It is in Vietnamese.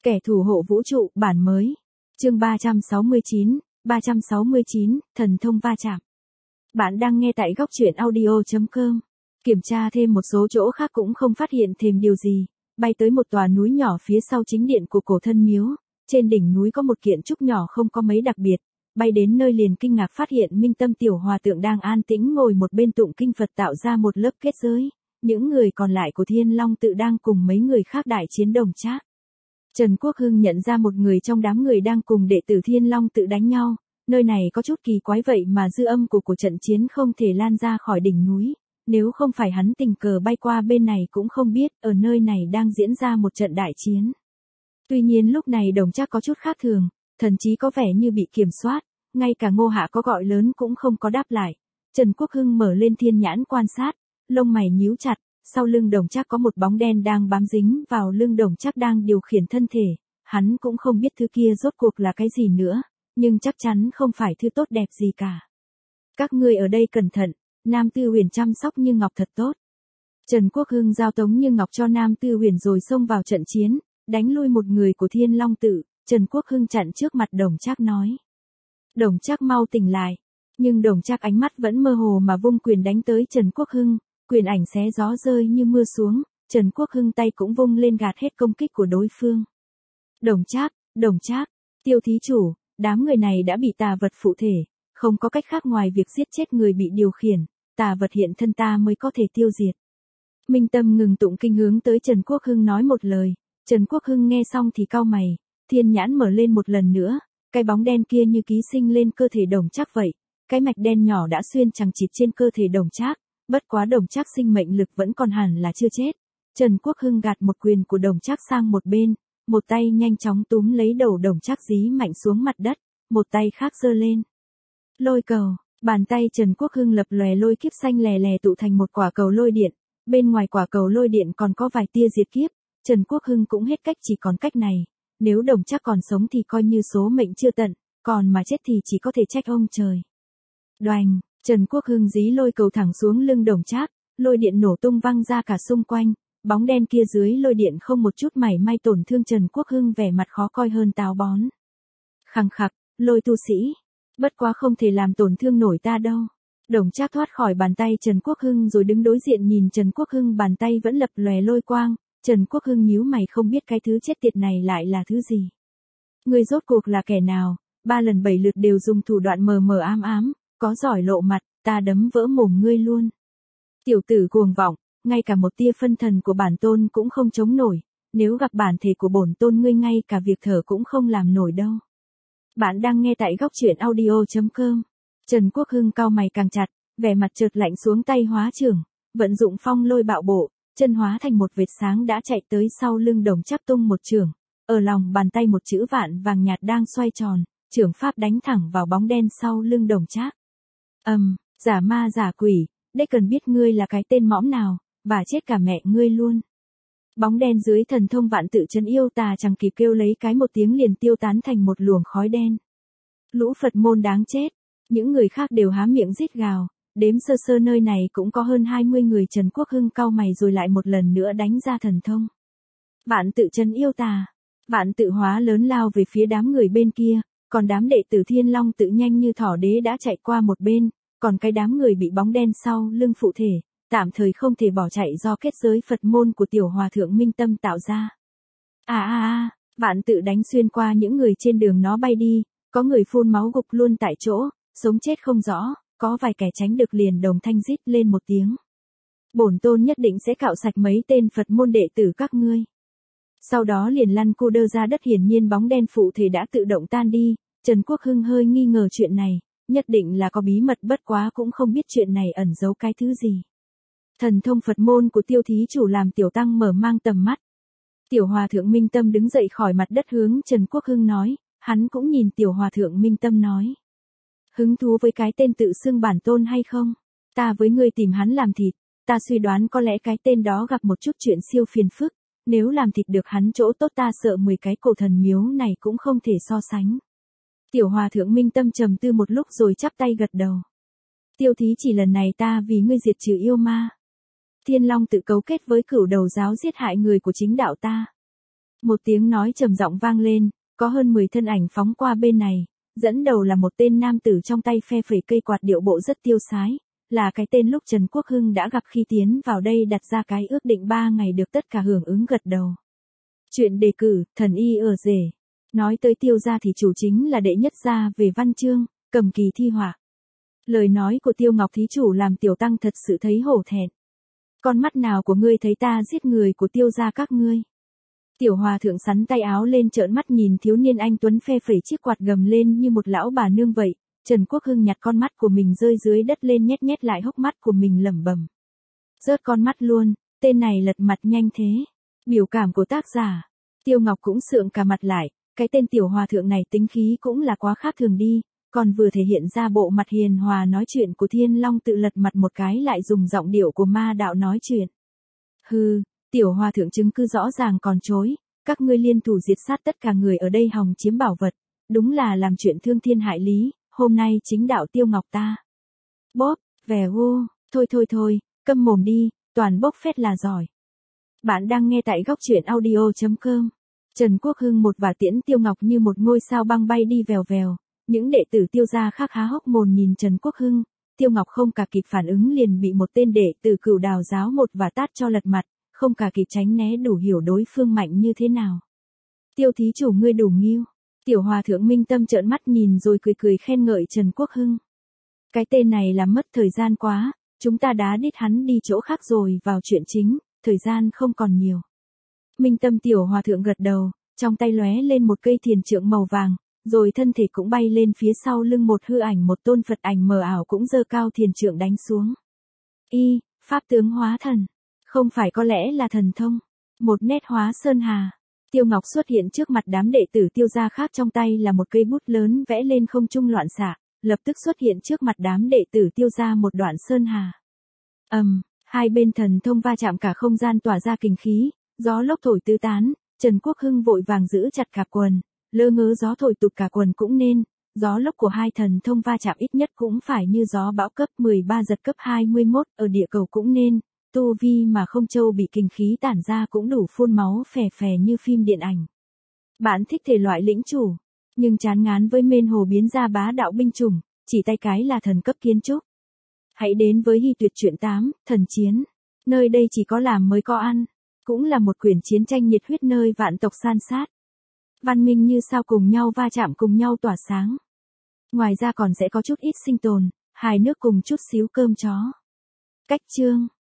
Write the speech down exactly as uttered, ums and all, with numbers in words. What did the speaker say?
Kẻ thủ hộ vũ trụ, bản mới. Chương ba trăm sáu mươi chín, ba trăm sáu mươi chín, thần thông va chạm. Bạn đang nghe tại góc truyện audio chấm com. Kiểm tra thêm một số chỗ khác cũng không phát hiện thêm điều gì. Bay tới một tòa núi nhỏ phía sau chính điện của cổ thân miếu. Trên đỉnh núi có một kiện trúc nhỏ không có mấy đặc biệt. Bay đến nơi liền kinh ngạc phát hiện Minh Tâm tiểu hòa tượng đang an tĩnh ngồi một bên tụng kinh Phật tạo ra một lớp kết giới. Những người còn lại của Thiên Long tự đang cùng mấy người khác đại chiến đồng trác. Trần Quốc Hưng nhận ra một người trong đám người đang cùng đệ tử Thiên Long tự đánh nhau. Nơi này có chút kỳ quái vậy mà dư âm của cuộc trận chiến không thể lan ra khỏi đỉnh núi. Nếu không phải hắn tình cờ bay qua bên này cũng không biết ở nơi này đang diễn ra một trận đại chiến. Tuy nhiên lúc này đồng trác có chút khác thường, thần chí có vẻ như bị kiểm soát, ngay cả Ngô Hạ có gọi lớn cũng không có đáp lại. Trần Quốc Hưng mở lên thiên nhãn quan sát, lông mày nhíu chặt. Sau lưng đồng trác có một bóng đen đang bám dính vào lưng đồng trác đang điều khiển thân thể, hắn cũng không biết thứ kia rốt cuộc là cái gì nữa, nhưng chắc chắn không phải thứ tốt đẹp gì cả. Các ngươi ở đây cẩn thận, Nam Tư Huyền chăm sóc Như Ngọc thật tốt. Trần Quốc Hưng giao Tống Như Ngọc cho Nam Tư Huyền rồi xông vào trận chiến, đánh lui một người của Thiên Long tự, Trần Quốc Hưng chặn trước mặt đồng trác nói. Đồng trác mau tỉnh lại, nhưng đồng trác ánh mắt vẫn mơ hồ mà vung quyền đánh tới Trần Quốc Hưng. Quyền ảnh xé gió rơi như mưa xuống, Trần Quốc Hưng tay cũng vung lên gạt hết công kích của đối phương. Đồng trác, đồng trác, Tiêu thí chủ, đám người này đã bị tà vật phụ thể, không có cách khác ngoài việc giết chết người bị điều khiển, tà vật hiện thân ta mới có thể tiêu diệt. Minh Tâm ngừng tụng kinh hướng tới Trần Quốc Hưng nói một lời, Trần Quốc Hưng nghe xong thì cau mày, thiên nhãn mở lên một lần nữa, cái bóng đen kia như ký sinh lên cơ thể đồng trác vậy, cái mạch đen nhỏ đã xuyên chằng chịt trên cơ thể đồng trác. Bất quá đồng trác sinh mệnh lực vẫn còn hẳn là chưa chết. Trần Quốc Hưng gạt một quyền của đồng trác sang một bên, một tay nhanh chóng túm lấy đầu đồng trác dí mạnh xuống mặt đất, một tay khác giơ lên. Lôi cầu, bàn tay Trần Quốc Hưng lập lòe lôi kiếp xanh lè lè tụ thành một quả cầu lôi điện, bên ngoài quả cầu lôi điện còn có vài tia diệt kiếp, Trần Quốc Hưng cũng hết cách chỉ còn cách này, nếu đồng trác còn sống thì coi như số mệnh chưa tận, còn mà chết thì chỉ có thể trách ông trời. Đoành. Trần Quốc Hưng dí lôi cầu thẳng xuống lưng đồng trác, lôi điện nổ tung văng ra cả xung quanh, bóng đen kia dưới lôi điện không một chút mảy may tổn thương Trần Quốc Hưng vẻ mặt khó coi hơn táo bón. Khăng khặc, lôi tu sĩ, bất quá không thể làm tổn thương nổi ta đâu. Đồng trác thoát khỏi bàn tay Trần Quốc Hưng rồi đứng đối diện nhìn Trần Quốc Hưng bàn tay vẫn lập lòe lôi quang, Trần Quốc Hưng nhíu mày không biết cái thứ chết tiệt này lại là thứ gì. Người rốt cuộc là kẻ nào, ba lần bảy lượt đều dùng thủ đoạn mờ mờ ám ám. Có giỏi lộ mặt, ta đấm vỡ mồm ngươi luôn. Tiểu tử cuồng vọng, ngay cả một tia phân thần của bản tôn cũng không chống nổi, nếu gặp bản thể của bổn tôn ngươi ngay cả việc thở cũng không làm nổi đâu. Bạn đang nghe tại góc truyện audio chấm com. Trần Quốc Hưng cau mày càng chặt, vẻ mặt chợt lạnh xuống tay hóa trưởng, vận dụng phong lôi bạo bộ, chân hóa thành một vệt sáng đã chạy tới sau lưng đồng trác tung một chưởng, ở lòng bàn tay một chữ vạn vàng nhạt đang xoay tròn, chưởng pháp đánh thẳng vào bóng đen sau lưng đồng trác. Ầm, um, giả ma giả quỷ, đây cần biết ngươi là cái tên mõm nào, và chết cả mẹ ngươi luôn. Bóng đen dưới thần thông vạn tự trấn yêu tà chẳng kịp kêu lấy cái một tiếng liền tiêu tán thành một luồng khói đen. Lũ Phật môn đáng chết, những người khác đều há miệng rít gào, đếm sơ sơ nơi này cũng có hơn hai mươi người. Trần Quốc Hưng cau mày rồi lại một lần nữa đánh ra thần thông. Vạn tự trấn yêu tà, vạn tự hóa lớn lao về phía đám người bên kia. Còn đám đệ tử Thiên Long tự nhanh như thỏ đế đã chạy qua một bên, còn cái đám người bị bóng đen sau lưng phụ thể, tạm thời không thể bỏ chạy do kết giới Phật môn của tiểu hòa thượng Minh Tâm tạo ra. À à à, vạn tự đánh xuyên qua những người trên đường nó bay đi, có người phun máu gục luôn tại chỗ, sống chết không rõ, có vài kẻ tránh được liền đồng thanh rít lên một tiếng. Bổn tôn nhất định sẽ cạo sạch mấy tên Phật môn đệ tử các ngươi. Sau đó liền lăn cu đơ ra đất, hiển nhiên bóng đen phụ thể đã tự động tan đi, Trần Quốc Hưng hơi nghi ngờ chuyện này, nhất định là có bí mật bất quá cũng không biết chuyện này ẩn giấu cái thứ gì. Thần thông Phật môn của Tiêu thí chủ làm tiểu tăng mở mang tầm mắt. Tiểu hòa thượng Minh Tâm đứng dậy khỏi mặt đất hướng Trần Quốc Hưng nói, hắn cũng nhìn tiểu hòa thượng Minh Tâm nói. Hứng thú với cái tên tự xưng bản tôn hay không? Ta với ngươi tìm hắn làm thịt, ta suy đoán có lẽ cái tên đó gặp một chút chuyện siêu phiền phức. Nếu làm thịt được hắn chỗ tốt ta sợ mười cái cổ thần miếu này cũng không thể so sánh. Tiểu hòa thượng Minh Tâm trầm tư một lúc rồi chắp tay gật đầu. Tiêu thí chỉ lần này ta vì ngươi diệt trừ yêu ma. Thiên Long tự cấu kết với cửu đầu giáo giết hại người của chính đạo ta. Một tiếng nói trầm giọng vang lên, có hơn mười thân ảnh phóng qua bên này, dẫn đầu là một tên nam tử trong tay phe phẩy cây quạt điệu bộ rất tiêu sái, là cái tên lúc Trần Quốc Hưng đã gặp khi tiến vào đây đặt ra cái ước định ba ngày được tất cả hưởng ứng gật đầu. Chuyện đề cử, thần y ở rể. Nói tới Tiêu gia thì chủ chính là đệ nhất gia về văn chương, cầm kỳ thi họa. Lời nói của Tiêu Ngọc thí chủ làm Tiểu Tăng thật sự thấy hổ thẹn. Con mắt nào của ngươi thấy ta giết người của Tiêu gia các ngươi? Tiểu hòa thượng sắn tay áo lên trợn mắt nhìn thiếu niên anh tuấn phe phẩy chiếc quạt gầm lên như một lão bà nương vậy. Trần Quốc Hưng nhặt con mắt của mình rơi dưới đất lên nhét nhét lại hốc mắt của mình lẩm bẩm. Rớt con mắt luôn, tên này lật mặt nhanh thế. Biểu cảm của tác giả. Tiêu Ngọc cũng sượng cả mặt lại, cái tên tiểu hòa thượng này tính khí cũng là quá khác thường đi, còn vừa thể hiện ra bộ mặt hiền hòa nói chuyện của Thiên Long tự lật mặt một cái lại dùng giọng điệu của ma đạo nói chuyện. Hừ, tiểu hòa thượng chứng cứ rõ ràng còn chối, các ngươi liên thủ diệt sát tất cả người ở đây hòng chiếm bảo vật, đúng là làm chuyện thương thiên hại lý, hôm nay chính đạo Tiêu Ngọc ta. Bóp, vẻ vô, thôi thôi thôi, câm mồm đi, toàn bốc phét là giỏi. Bạn đang nghe tại góc truyện audio chấm com. Trần Quốc Hưng một và tiễn Tiêu Ngọc như một ngôi sao băng bay đi vèo vèo, những đệ tử Tiêu gia khác há hốc mồm nhìn Trần Quốc Hưng, Tiêu Ngọc không cả kịp phản ứng liền bị một tên đệ tử Cửu Đào giáo một và tát cho lật mặt, không cả kịp tránh né đủ hiểu đối phương mạnh như thế nào. Tiêu thí chủ ngươi đủ nghiêu. Tiểu hòa thượng minh tâm trợn mắt nhìn rồi cười cười khen ngợi Trần Quốc Hưng. Cái tên này làm mất thời gian quá, chúng ta đã đít hắn đi chỗ khác rồi vào chuyện chính, thời gian không còn nhiều. Minh tâm tiểu hòa thượng gật đầu, trong tay lóe lên một cây thiền trượng màu vàng, rồi thân thể cũng bay lên phía sau lưng một hư ảnh một tôn Phật ảnh mờ ảo cũng giơ cao thiền trượng đánh xuống. Y, pháp tướng hóa thần, không phải có lẽ là thần thông, một nét hóa sơn hà. Tiêu Ngọc xuất hiện trước mặt đám đệ tử Tiêu gia khác trong tay là một cây bút lớn vẽ lên không trung loạn xạ, lập tức xuất hiện trước mặt đám đệ tử Tiêu gia một đoạn sơn hà. Ầm, um, hai bên thần thông va chạm cả không gian tỏa ra kình khí, gió lốc thổi tứ tán, Trần Quốc Hưng vội vàng giữ chặt cạp quần, lơ ngớ gió thổi tụt cả quần cũng nên, gió lốc của hai thần thông va chạm ít nhất cũng phải như gió bão cấp mười ba giật cấp hai mươi mốt ở địa cầu cũng nên. Tu vi mà không châu bị kinh khí tản ra cũng đủ phun máu phè phè như phim điện ảnh. Bạn thích thể loại lĩnh chủ, nhưng chán ngán với mên hồ biến ra bá đạo binh chủng, chỉ tay cái là thần cấp kiến trúc. Hãy đến với Hy Tuyệt truyện tám, Thần Chiến. Nơi đây chỉ có làm mới có ăn, cũng là một quyển chiến tranh nhiệt huyết nơi vạn tộc san sát. Văn minh như sao cùng nhau va chạm cùng nhau tỏa sáng. Ngoài ra còn sẽ có chút ít sinh tồn, hài nước cùng chút xíu cơm chó. Cách chương